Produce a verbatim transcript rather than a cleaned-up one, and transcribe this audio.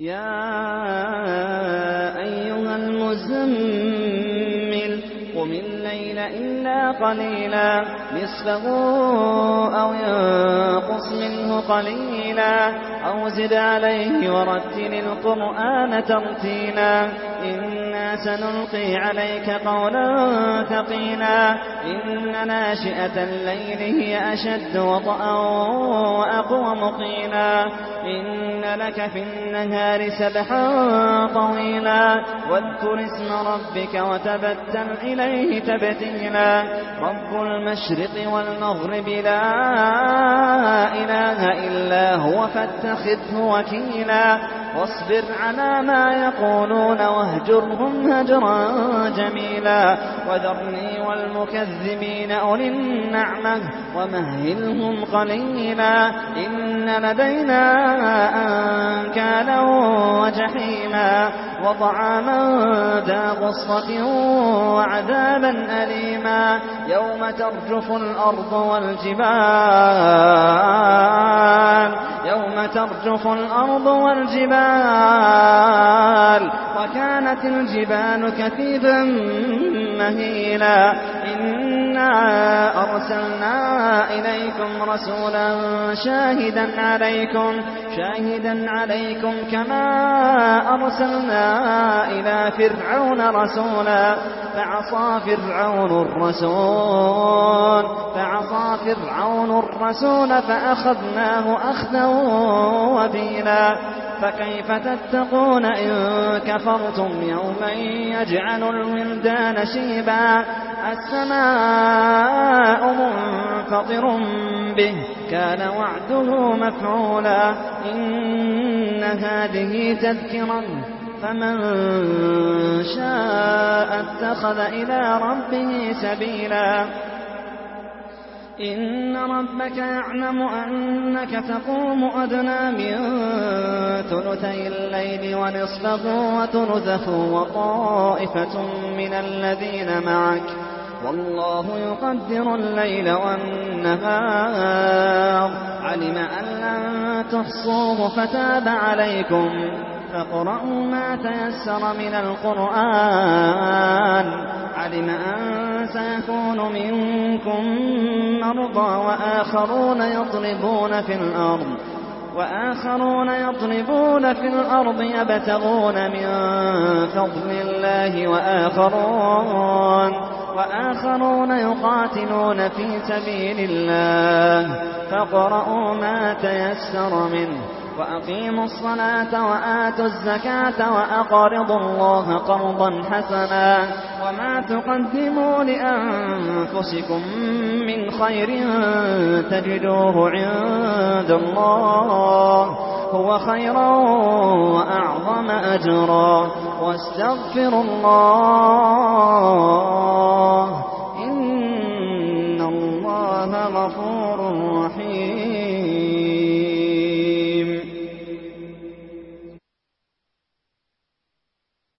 يا أيها المزمل قم الليل إلا قليلا نصفه أو ينقص منه قليلا أو زد عليه ورتل القرآن ترتيلا إنا سنلقي عليك قولا ثقيلا إن ناشئة الليل هي أشد وطئا وأقوم قيلا إن لك في النهار سبحا طويلا واذكر اسم ربك وتبتل إليه تبتيلا رب المشرق والمغرب لا إله إلا هو فاتخذه وكيلا واصبر على ما يقولون واهجرهم هجرا جميلا وذرني والمكذبين أولي النعمة ومهلهم قليلا إن لدينا أنكالا وجحيما وطعاما ذا غصة وعذابا أليما يوم ترجف الأرض والجبال يوم ترجف الأرض والجبال وكانت الجبال كثيبا مهيلا إنا أرسلنا إليكم رسولا شاهدا عليكم شاهدا عليكم كما أرسلنا إلى فرعون رسولا فعصى فرعون الرسول فعصى فرعون الرسول فأخذناه أخذا وبيلا فكيف تتقون إن كفرتم يوما يجعل الولدان شيبا السماء منفطر به كان وعده مفعولا إن هذه تذكرة فمن شاء اتخذ إلى ربه سبيلا إن ربك يعلم أنك تقوم أدنى من ثلثي الليل ونصفه وثلثه وطائفة من الذين معك والله يقدر الليل والنهار علم أن لن تحصوه فتاب عليكم فاقرؤوا ما تيسر من القرآن علم أن سيكون منكم مرضى وآخرون يضربون في الأرض وآخرون يضربون في الأرض يبتغون من فضل الله وآخرون وآخرون يقاتلون في سبيل الله فاقرؤوا ما تيسر منه وأقيموا الصلاة وآتوا الزكاة وأقرضوا الله قرضا حسنا وما تقدموا لأنفسكم من خير تجدوه عند الله هو خيرا وأعظم أجرا واستغفروا الله إن الله غفور رحيم